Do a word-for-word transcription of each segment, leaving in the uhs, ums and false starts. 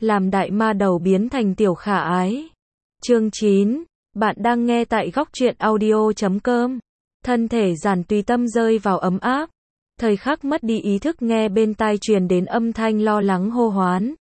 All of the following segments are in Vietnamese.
làm đại ma đầu biến thành tiểu khả ái. Chương chín, bạn đang nghe tại góc truyện audio chấm com. Thân thể Giản Tùy Tâm rơi vào ấm áp. Thời khắc mất đi ý thức nghe bên tai truyền đến âm thanh lo lắng hô hoán.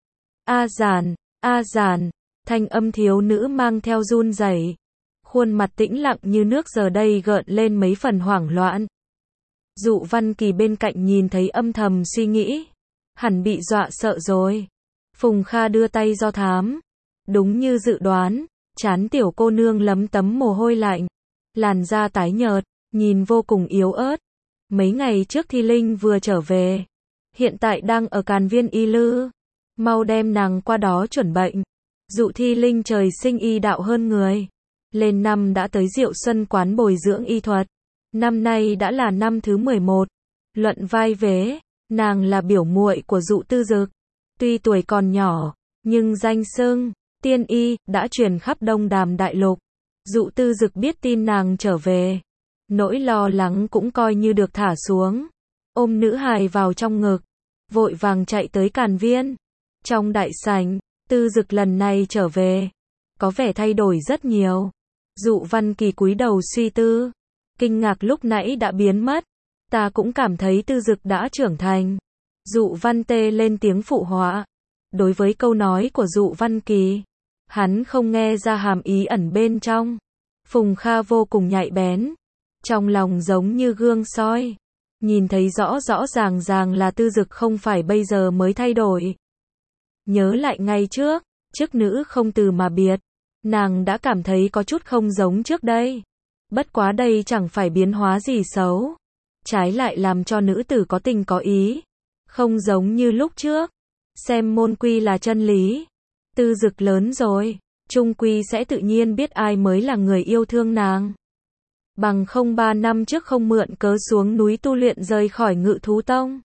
A Giản, A Giản, thanh âm thiếu nữ mang theo run rẩy. Khuôn mặt tĩnh lặng như nước giờ đây gợn lên mấy phần hoảng loạn. Dụ Văn Kỳ bên cạnh nhìn thấy âm thầm suy nghĩ. Hẳn bị dọa sợ rồi. Phùng Kha đưa tay do thám. Đúng như dự đoán, trán tiểu cô nương lấm tấm mồ hôi lạnh. Làn da tái nhợt, nhìn vô cùng yếu ớt. Mấy ngày trước Thi Linh vừa trở về. Hiện tại đang ở Càn Viên Y Lư. Mau đem nàng qua đó chuẩn bệnh. Dụ Thi Linh trời sinh y đạo hơn người. Lên năm đã tới Diệu Xuân quán bồi dưỡng y thuật. Năm nay đã là năm thứ mười một. Luận vai vế, nàng là biểu muội của Dụ Tư Dực. Tuy tuổi còn nhỏ, nhưng danh xưng tiên y đã truyền khắp Đông Đàm Đại Lục. Dụ Tư Dực biết tin nàng trở về, nỗi lo lắng cũng coi như được thả xuống. Ôm nữ hài vào trong ngực, vội vàng chạy tới Càn Viên. Trong đại sảnh, Tư Dực lần này trở về, có vẻ thay đổi rất nhiều. Dụ Văn Kỳ cúi đầu suy tư, kinh ngạc lúc nãy đã biến mất. Ta cũng cảm thấy Tư Dực đã trưởng thành. Dụ Văn Tê lên tiếng phụ họa. Đối với câu nói của Dụ Văn Kỳ, hắn không nghe ra hàm ý ẩn bên trong. Phùng Kha vô cùng nhạy bén, trong lòng giống như gương soi, nhìn thấy rõ rõ ràng ràng là Tư Dực không phải bây giờ mới thay đổi. Nhớ lại ngay trước, chức nữ không từ mà biệt, nàng đã cảm thấy có chút không giống trước đây. Bất quá đây chẳng phải biến hóa gì xấu, trái lại làm cho nữ tử có tình có ý, không giống như lúc trước. Xem môn quy là chân lý. Tư Dực lớn rồi, chung quy sẽ tự nhiên biết ai mới là người yêu thương nàng. Bằng không ba năm trước không mượn cớ xuống núi tu luyện rời khỏi Ngự Thú Tông.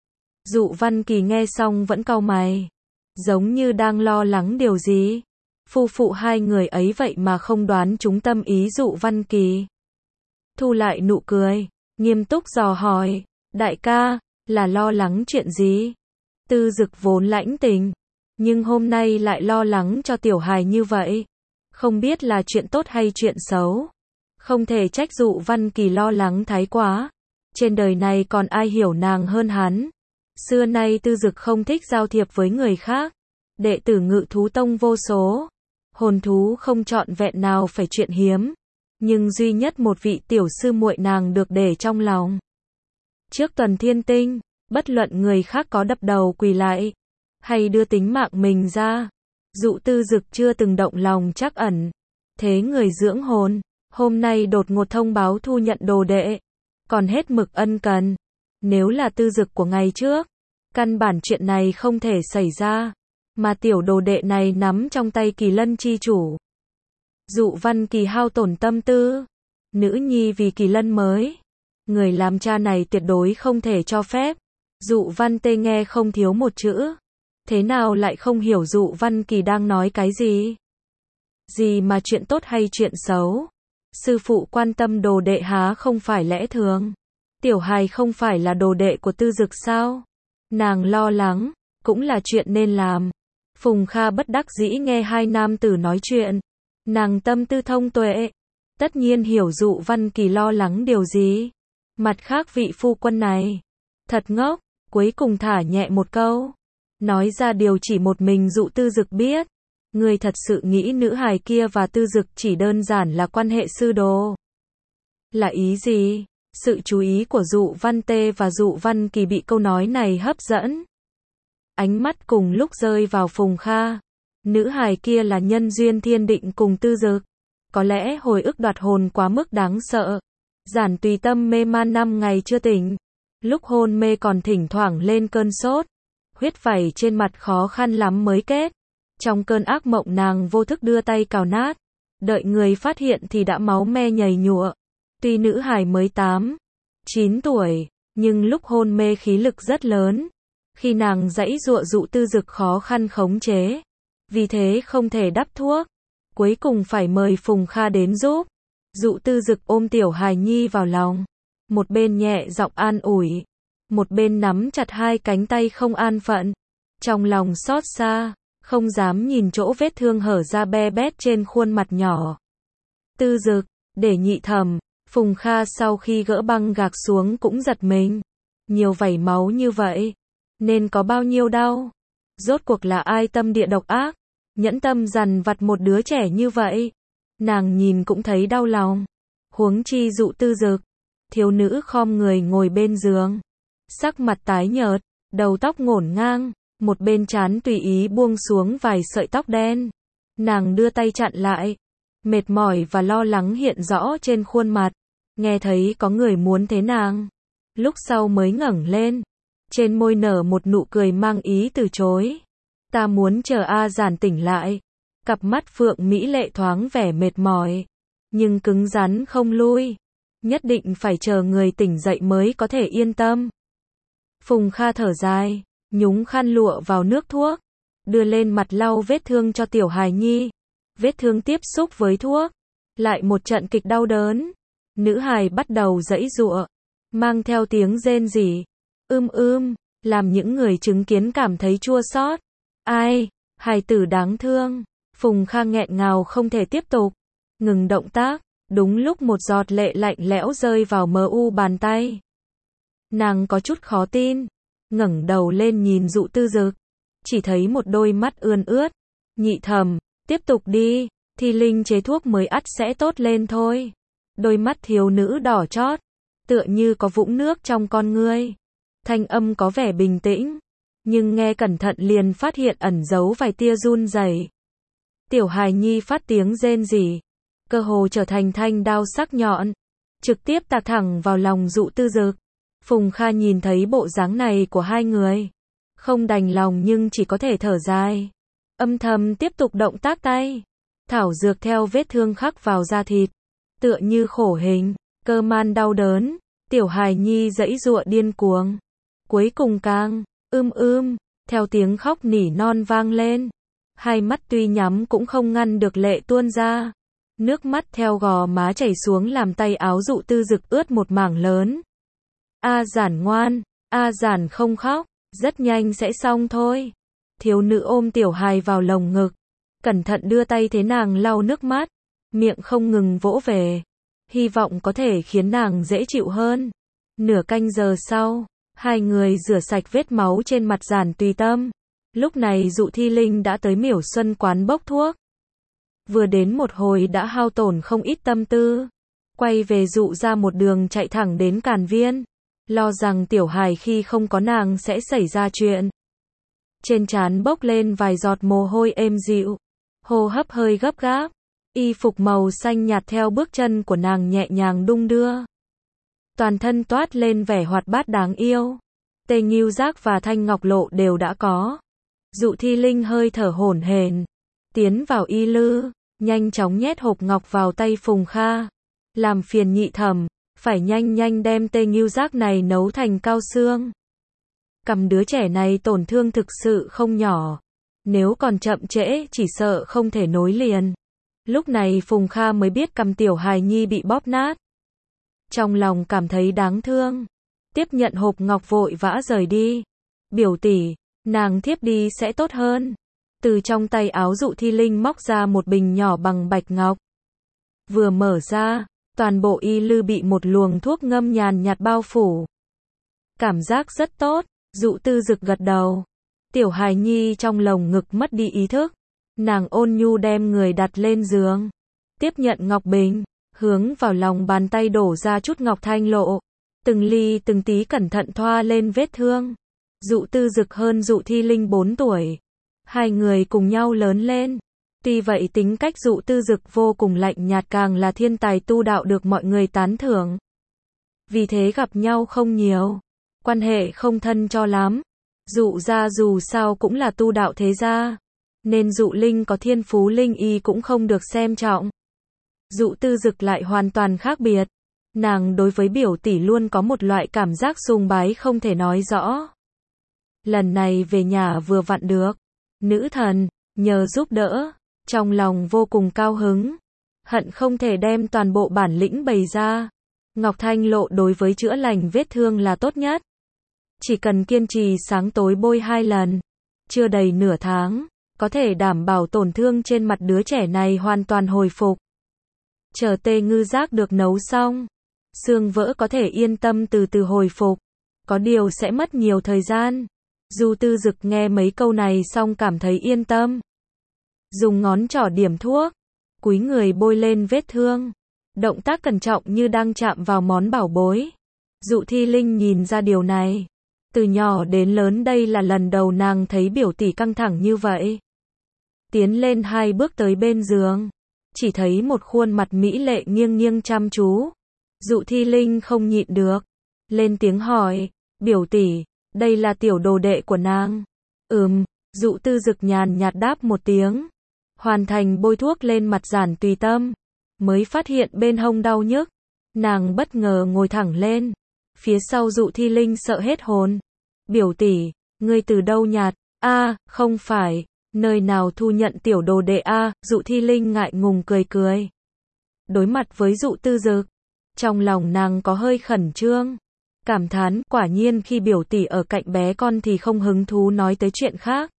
Dụ Văn Kỳ nghe xong vẫn cau mày, giống như đang lo lắng điều gì. Phu phụ hai người ấy vậy mà không đoán trúng tâm ý Dụ Văn Kỳ. Thu lại nụ cười, nghiêm túc dò hỏi, đại ca, là lo lắng chuyện gì? Tư Dực vốn lãnh tình, nhưng hôm nay lại lo lắng cho tiểu hài như vậy. Không biết là chuyện tốt hay chuyện xấu. Không thể trách Dụ Văn Kỳ lo lắng thái quá. Trên đời này còn ai hiểu nàng hơn hắn. Xưa nay Tư Dực không thích giao thiệp với người khác. Đệ tử Ngự Thú Tông vô số. Hồn thú không trọn vẹn nào phải chuyện hiếm. Nhưng duy nhất một vị tiểu sư muội nàng được để trong lòng. Trước tuần thiên tinh, bất luận người khác có đập đầu quỳ lại, hay đưa tính mạng mình ra, Dụ Tư Dực chưa từng động lòng trắc ẩn. Thế người dưỡng hồn, hôm nay đột ngột thông báo thu nhận đồ đệ, còn hết mực ân cần. Nếu là Tư Dực của ngày trước, căn bản chuyện này không thể xảy ra, mà tiểu đồ đệ này nắm trong tay Kỳ Lân chi chủ. Dụ Văn Kỳ hao tổn tâm tư, nữ nhi vì Kỳ Lân mới, người làm cha này tuyệt đối không thể cho phép. Dụ Văn Tê nghe không thiếu một chữ, thế nào lại không hiểu Dụ Văn Kỳ đang nói cái gì? Gì mà chuyện tốt hay chuyện xấu? Sư phụ quan tâm đồ đệ há không phải lẽ thường? Tiểu hài không phải là đồ đệ của Tư Dực sao? Nàng lo lắng, cũng là chuyện nên làm. Phùng Kha bất đắc dĩ nghe hai nam tử nói chuyện. Nàng tâm tư thông tuệ, tất nhiên hiểu Dụ Văn Kỳ lo lắng điều gì. Mặt khác vị phu quân này, thật ngốc, cuối cùng thả nhẹ một câu. Nói ra điều chỉ một mình Dụ Tư Dực biết. Người thật sự nghĩ nữ hài kia và Tư Dực chỉ đơn giản là quan hệ sư đồ. Là ý gì? Sự chú ý của Dụ Văn Tê và Dụ Văn Kỳ bị câu nói này hấp dẫn. Ánh mắt cùng lúc rơi vào Phùng Kha. Nữ hài kia là nhân duyên thiên định cùng Tư Dực. Có lẽ hồi ức đoạt hồn quá mức đáng sợ. Giản Tùy Tâm mê man năm ngày chưa tỉnh. Lúc hôn mê còn thỉnh thoảng lên cơn sốt. Huyết vẩy trên mặt khó khăn lắm mới kết. Trong cơn ác mộng nàng vô thức đưa tay cào nát. Đợi người phát hiện thì đã máu me nhầy nhụa. Tuy nữ hài mới tám, chín tuổi, nhưng lúc hôn mê khí lực rất lớn. Khi nàng giãy giụa Dụ Tư Dực khó khăn khống chế. Vì thế không thể đắp thuốc. Cuối cùng phải mời Phùng Kha đến giúp. Dụ Tư Dực ôm tiểu hài nhi vào lòng. Một bên nhẹ giọng an ủi. Một bên nắm chặt hai cánh tay không an phận. Trong lòng xót xa, không dám nhìn chỗ vết thương hở ra be bét trên khuôn mặt nhỏ. Tư Dực, để nhị thẩm. Phùng Kha sau khi gỡ băng gạc xuống cũng giật mình. Nhiều vảy máu như vậy, nên có bao nhiêu đau? Rốt cuộc là ai tâm địa độc ác, nhẫn tâm dằn vặt một đứa trẻ như vậy? Nàng nhìn cũng thấy đau lòng. Huống chi Dụ Tư Dực, thiếu nữ khom người ngồi bên giường, sắc mặt tái nhợt, đầu tóc ngổn ngang, một bên trán tùy ý buông xuống vài sợi tóc đen. Nàng đưa tay chặn lại, mệt mỏi và lo lắng hiện rõ trên khuôn mặt. Nghe thấy có người muốn thế nàng, lúc sau mới ngẩng lên, trên môi nở một nụ cười mang ý từ chối. Ta muốn chờ A Giản tỉnh lại. Cặp mắt Phượng mỹ lệ thoáng vẻ mệt mỏi, nhưng cứng rắn không lui. Nhất định phải chờ người tỉnh dậy mới có thể yên tâm. Phùng Kha thở dài, nhúng khăn lụa vào nước thuốc, đưa lên mặt lau vết thương cho tiểu hài nhi. Vết thương tiếp xúc với thuốc, lại một trận kịch đau đớn. Nữ hài bắt đầu giãy giụa, mang theo tiếng rên rỉ, ưm ưm, làm những người chứng kiến cảm thấy chua xót. Ai, hài tử đáng thương. Phùng Kha nghẹn ngào không thể tiếp tục, ngừng động tác. Đúng lúc một giọt lệ lạnh lẽo rơi vào mờ u bàn tay. Nàng có chút khó tin, ngẩng đầu lên nhìn Dụ Tư Dực, chỉ thấy một đôi mắt ươn ướt. Nhị thẩm, tiếp tục đi, Thi Linh chế thuốc mới ắt sẽ tốt lên thôi. Đôi mắt thiếu nữ đỏ chót, tựa như có vũng nước trong con ngươi. Thanh âm có vẻ bình tĩnh, nhưng nghe cẩn thận liền phát hiện ẩn giấu vài tia run rẩy. Tiểu hài nhi phát tiếng rên rỉ, cơ hồ trở thành thanh đao sắc nhọn, trực tiếp tạc thẳng vào lòng Dụ Tư Dực. Phùng Kha nhìn thấy bộ dáng này của hai người, không đành lòng nhưng chỉ có thể thở dài, âm thầm tiếp tục động tác tay. Thảo dược theo vết thương khắc vào da thịt, tựa như khổ hình, cơ man đau đớn. Tiểu hài nhi giãy giụa điên cuồng, cuối cùng càng ưm ưm, theo tiếng khóc nỉ non vang lên. Hai mắt tuy nhắm cũng không ngăn được lệ tuôn ra. Nước mắt theo gò má chảy xuống làm tay áo Dụ Tư Dực ướt một mảng lớn. A Giản ngoan, A Giản không khóc, rất nhanh sẽ xong thôi. Thiếu nữ ôm tiểu hài vào lồng ngực, cẩn thận đưa tay thế nàng lau nước mắt, miệng không ngừng vỗ về, hy vọng có thể khiến nàng dễ chịu hơn. Nửa canh giờ sau, hai người rửa sạch vết máu trên mặt Giản Tùy Tâm. Lúc này Dụ Thi Linh đã tới Miểu Xuân quán bốc thuốc. Vừa đến một hồi đã hao tổn không ít tâm tư. Quay về Dụ ra một đường chạy thẳng đến Càn Viên, lo rằng tiểu hài khi không có nàng sẽ xảy ra chuyện. Trên trán bốc lên vài giọt mồ hôi êm dịu, hô hấp hơi gấp gáp, y phục màu xanh nhạt theo bước chân của nàng nhẹ nhàng đung đưa. Toàn thân toát lên vẻ hoạt bát đáng yêu. Tê Ngưu Giác và Thanh Ngọc Lộ đều đã có. Dụ Thi Linh hơi thở hổn hển, tiến vào y lư, nhanh chóng nhét hộp ngọc vào tay Phùng Kha. Làm phiền nhị thẩm, phải nhanh nhanh đem Tê Ngưu Giác này nấu thành cao xương. Cầm đứa trẻ này tổn thương thực sự không nhỏ, nếu còn chậm trễ chỉ sợ không thể nối liền. Lúc này Phùng Kha mới biết cầm tiểu hài nhi bị bóp nát. Trong lòng cảm thấy đáng thương, tiếp nhận hộp ngọc vội vã rời đi. Biểu tỷ, nàng thiếp đi sẽ tốt hơn. Từ trong tay áo Dụ Thi Linh móc ra một bình nhỏ bằng bạch ngọc. Vừa mở ra, toàn bộ y lư bị một luồng thuốc ngâm nhàn nhạt bao phủ. Cảm giác rất tốt. Dụ Tư Dực gật đầu. Tiểu hài nhi trong lồng ngực mất đi ý thức. Nàng ôn nhu đem người đặt lên giường, tiếp nhận ngọc bình, hướng vào lòng bàn tay đổ ra chút ngọc thanh lộ, từng ly từng tí cẩn thận thoa lên vết thương. Dụ Tư Dực hơn Dụ Thi Linh bốn tuổi, hai người cùng nhau lớn lên. Tuy vậy tính cách Dụ Tư Dực vô cùng lạnh nhạt, càng là thiên tài tu đạo được mọi người tán thưởng. Vì thế gặp nhau không nhiều, quan hệ không thân cho lắm. Dụ gia dù sao cũng là tu đạo thế gia, nên Dụ Linh có thiên phú linh y cũng không được xem trọng. Dụ Tư Dực lại hoàn toàn khác biệt. Nàng đối với biểu tỷ luôn có một loại cảm giác sùng bái không thể nói rõ. Lần này về nhà vừa vặn được nữ thần nhờ giúp đỡ, trong lòng vô cùng cao hứng, hận không thể đem toàn bộ bản lĩnh bày ra. Ngọc thanh lộ đối với chữa lành vết thương là tốt nhất. Chỉ cần kiên trì sáng tối bôi hai lần, chưa đầy nửa tháng, có thể đảm bảo tổn thương trên mặt đứa trẻ này hoàn toàn hồi phục. Chờ tê ngư giác được nấu xong, xương vỡ có thể yên tâm từ từ hồi phục, có điều sẽ mất nhiều thời gian. Du Tư Dực nghe mấy câu này xong cảm thấy yên tâm. Dùng ngón trỏ điểm thuốc, cúi người bôi lên vết thương. Động tác cẩn trọng như đang chạm vào món bảo bối. Dụ Thi Linh nhìn ra điều này. Từ nhỏ đến lớn đây là lần đầu nàng thấy biểu tỷ căng thẳng như vậy. Tiến lên hai bước tới bên giường, chỉ thấy một khuôn mặt mỹ lệ nghiêng nghiêng chăm chú. Dụ Thi Linh không nhịn được, lên tiếng hỏi, biểu tỷ, đây là tiểu đồ đệ của nàng. Ừm, Dụ Tư Dực nhàn nhạt đáp một tiếng. Hoàn thành bôi thuốc lên mặt Giản Tùy Tâm, mới phát hiện bên hông đau nhức. Nàng bất ngờ ngồi thẳng lên. Phía sau Dụ Thi Linh sợ hết hồn. Biểu tỷ, ngươi từ đâu nhạt? A, không phải, nơi nào thu nhận tiểu đồ đệ a? Dụ Thi Linh ngại ngùng cười cười. Đối mặt với Dụ Tư Dực, trong lòng nàng có hơi khẩn trương. Cảm thán, quả nhiên khi biểu tỷ ở cạnh bé con thì không hứng thú nói tới chuyện khác.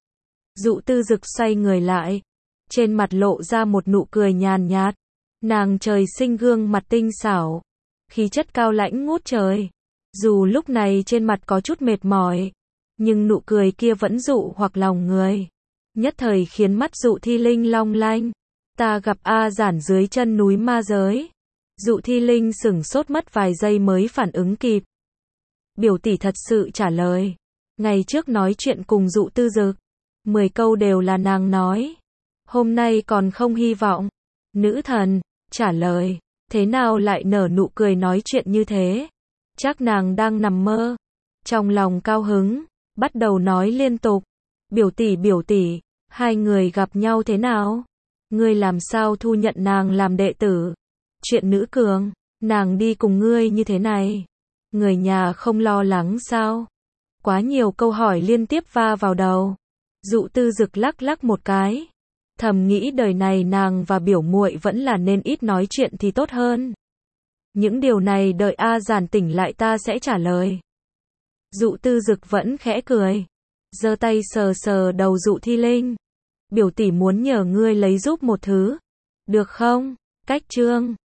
Dụ Tư Dực xoay người lại, trên mặt lộ ra một nụ cười nhàn nhạt. Nàng trời sinh gương mặt tinh xảo, khí chất cao lãnh ngút trời. Dù lúc này trên mặt có chút mệt mỏi, nhưng nụ cười kia vẫn dụ hoặc lòng người. Nhất thời khiến mắt Dụ Thi Linh long lanh. Ta gặp A Giản dưới chân núi ma giới. Dụ Thi Linh sửng sốt mất vài giây mới phản ứng kịp. Biểu tỷ thật sự trả lời. Ngày trước nói chuyện cùng Dụ Tư Dực, mười câu đều là nàng nói. Hôm nay còn không hy vọng. Nữ thần trả lời, thế nào lại nở nụ cười nói chuyện như thế? Chắc nàng đang nằm mơ. Trong lòng cao hứng, bắt đầu nói liên tục. Biểu tỷ biểu tỷ, hai người gặp nhau thế nào? Ngươi làm sao thu nhận nàng làm đệ tử? Chuyện nữ cường, nàng đi cùng ngươi như thế này. Người nhà không lo lắng sao? Quá nhiều câu hỏi liên tiếp va vào đầu. Dụ Tư Dực lắc lắc một cái. Thầm nghĩ đời này nàng và biểu muội vẫn là nên ít nói chuyện thì tốt hơn. Những điều này đợi A Giản tỉnh lại ta sẽ trả lời. Dụ Tư Dực vẫn khẽ cười, giơ tay sờ sờ đầu Dụ Thi Linh. Biểu tỷ muốn nhờ ngươi lấy giúp một thứ. Được không? Cách chương